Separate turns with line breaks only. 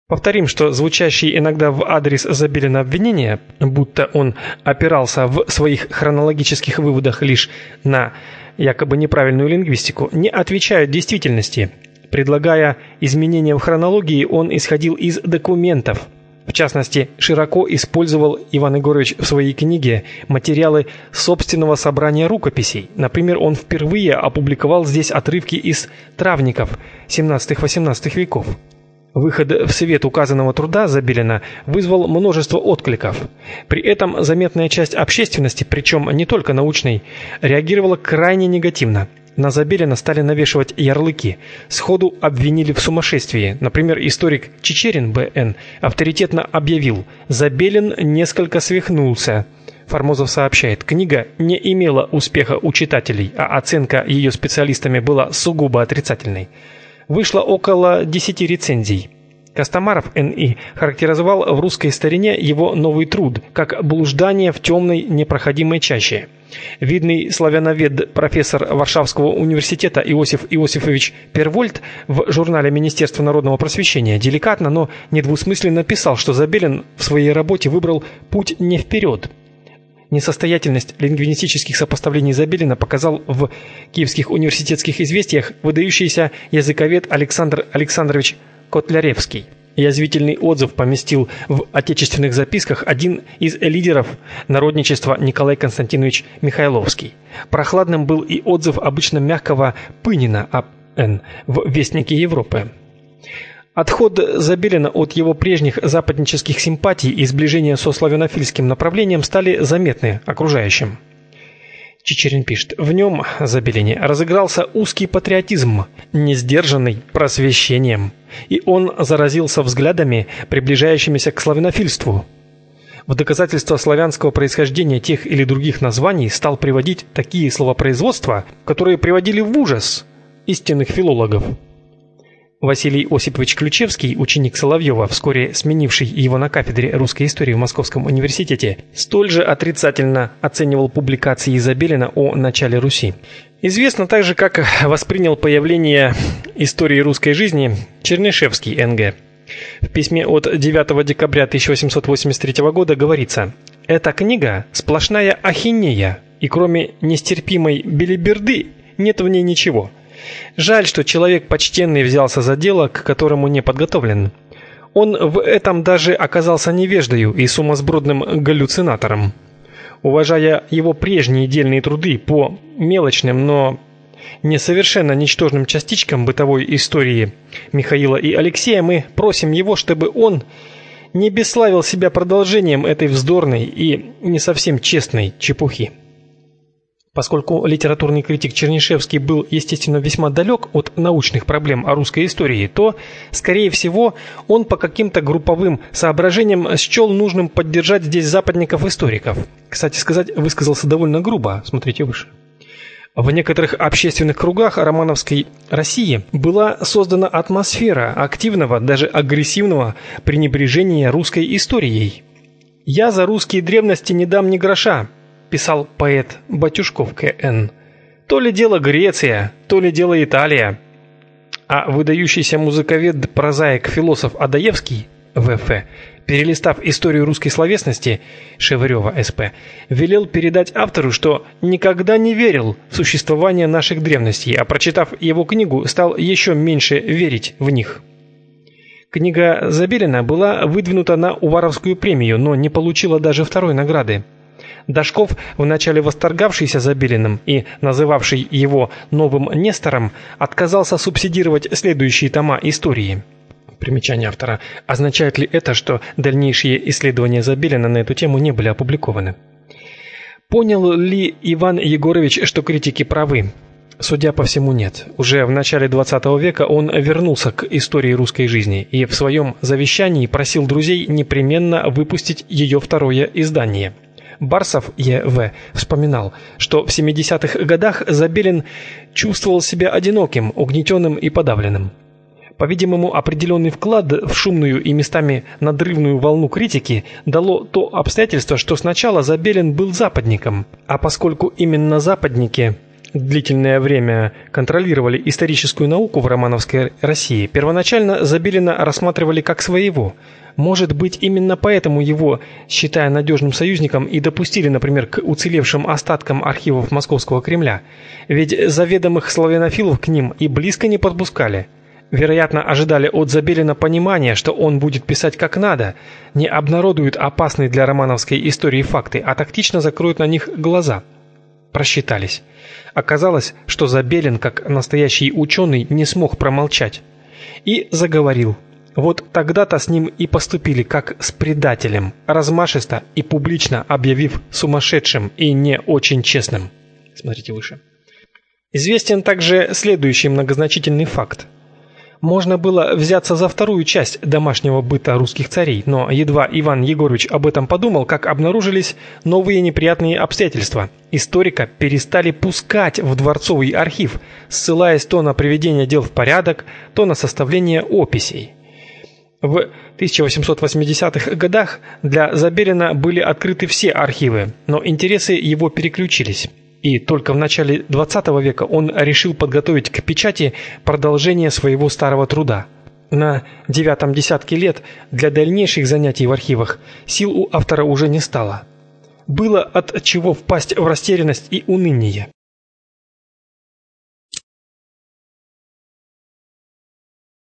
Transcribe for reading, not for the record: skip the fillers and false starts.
Повторим, что звучащие иногда в адрес Забелина обвинения, будто он опирался в своих хронологических выводах лишь на якобы неправильную лингвистику, не отвечают действительности. Предлагая изменения в хронологии, он исходил из документов. В частности, широко использовал Иван Егорович в своей книге материалы собственного собрания рукописей. Например, он впервые опубликовал здесь отрывки из травников XVII-XVIII веков. Выход в свет указанного труда Забелина вызвал множество откликов. При этом заметная часть общественности, причем не только научной, реагировала крайне негативно. На Забелина стали навешивать ярлыки. Сходу обвинили в сумасшествии. Например, историк Чичерин Б.Н. авторитетно объявил: «Забелин несколько свихнулся». Формозов сообщает: книга не имела успеха у читателей, а оценка ее специалистами была сугубо отрицательной. Вышло около 10 рецензий. Костомаров Н.И. характеризовал в русской старине его новый труд как блуждание в темной непроходимой чаще. Видный славяновед, профессор Варшавского университета Иосиф Иосифович Первольд в журнале Министерства народного просвещения деликатно, но недвусмысленно писал, что Забелин в своей работе выбрал путь не вперед. Несостоятельность лингвистических сопоставлений Забелина показал в Киевских университетских известиях выдающийся языковед Александр Александрович Котляревский. Язвительный отзыв поместил в отечественных записках один из лидеров народничества Николай Константинович Михайловский. Прохладным был и отзыв обычно мягкого Пынина А.Н. в Вестнике Европы. Отход Забелина от его прежних западнических симпатий и сближение со славянофильским направлением стали заметны окружающим. Чичерин пишет: в нем, Забелине, разыгрался узкий патриотизм, не сдержанный просвещением, и он заразился взглядами, приближающимися к славянофильству. В доказательство славянского происхождения тех или других названий стал приводить такие словопроизводства, которые приводили в ужас истинных филологов. Василий Осипович Ключевский, ученик Соловьева, вскоре сменивший его на кафедре русской истории в Московском университете, столь же отрицательно оценивал публикации Забелина о начале Руси. Известно также, как воспринял появление истории русской жизни Чернышевский Н.Г. В письме от 9 декабря 1883 года говорится: «Эта книга сплошная ахинея, и кроме нестерпимой белиберды нет в ней ничего. Жаль, что человек почтенный взялся за дело, к которому не подготовлен. Он в этом даже оказался невеждою и сумасбродным галлюцинатором. Уважая его прежние дельные труды по мелочным, но несовершенно ничтожным частичкам бытовой истории Михаила и Алексея, мы просим его, чтобы он не бесславил себя продолжением этой вздорной и не совсем честной чепухи». Поскольку литературный критик Чернышевский был, естественно, весьма далек от научных проблем о русской истории, то, скорее всего, он по каким-то групповым соображениям счел нужным поддержать здесь западников-историков. Кстати сказать, высказался довольно грубо, смотрите выше. В некоторых общественных кругах романовской России была создана атмосфера активного, даже агрессивного пренебрежения русской историей. «Я за русские древности не дам ни гроша», писал поэт Батюшков К.Н. То ли дело Греция, то ли дело Италия. А выдающийся музыковед, прозаик, философ Адаевский В.Ф., перелистав историю русской словесности Шевырева С.П., велел передать автору, что никогда не верил в существование наших древностей, а прочитав его книгу, стал еще меньше верить в них. Книга Забелина была выдвинута на Уваровскую премию, но не получила даже второй награды. Дашков, вначале восторгавшийся Забелиным и называвший его новым Нестором, отказался субсидировать следующие тома истории. Примечание автора. Означает ли это, что дальнейшие исследования Забелина на эту тему не были опубликованы? Понял ли Иван Егорович, что критики правы? Судя по всему, нет. Уже в начале 20 века он вернулся к истории русской жизни и в своем завещании просил друзей непременно выпустить ее второе издание. Барсов Е.В. вспоминал, что в 70-х годах Забелин чувствовал себя одиноким, угнетенным и подавленным. По-видимому, определенный вклад в шумную и местами надрывную волну критики дало то обстоятельство, что сначала Забелин был западником, а поскольку именно западники длительное время контролировали историческую науку в романовской России, первоначально Забелина рассматривали как своего. Может быть, именно поэтому его, считая надежным союзником, и допустили, например, к уцелевшим остаткам архивов Московского Кремля. Ведь заведомых славянофилов к ним и близко не подпускали. Вероятно, ожидали от Забелина понимания, что он будет писать как надо, не обнародует опасные для романовской истории факты, а тактично закроет на них глаза. Просчитались. Оказалось, что Забелин, как настоящий ученый, не смог промолчать. И заговорил. Вот тогда-то с ним и поступили как с предателем, размашисто и публично объявив сумасшедшим и не очень честным. Смотрите выше. Известен также следующий многозначительный факт. Можно было взяться за вторую часть домашнего быта русских царей, но едва Иван Егорович об этом подумал, как обнаружились новые неприятные обстоятельства. Историка перестали пускать в дворцовый архив, ссылаясь то на приведение дел в порядок, то на составление описей. В 1880-х годах для Забелина были открыты все архивы, но интересы его переключились. И только в начале XX века он решил подготовить к печати продолжение своего старого труда. На 9-м десятке лет для дальнейших занятий в архивах сил у автора уже не стало. Было от чего впасть в растерянность и уныние.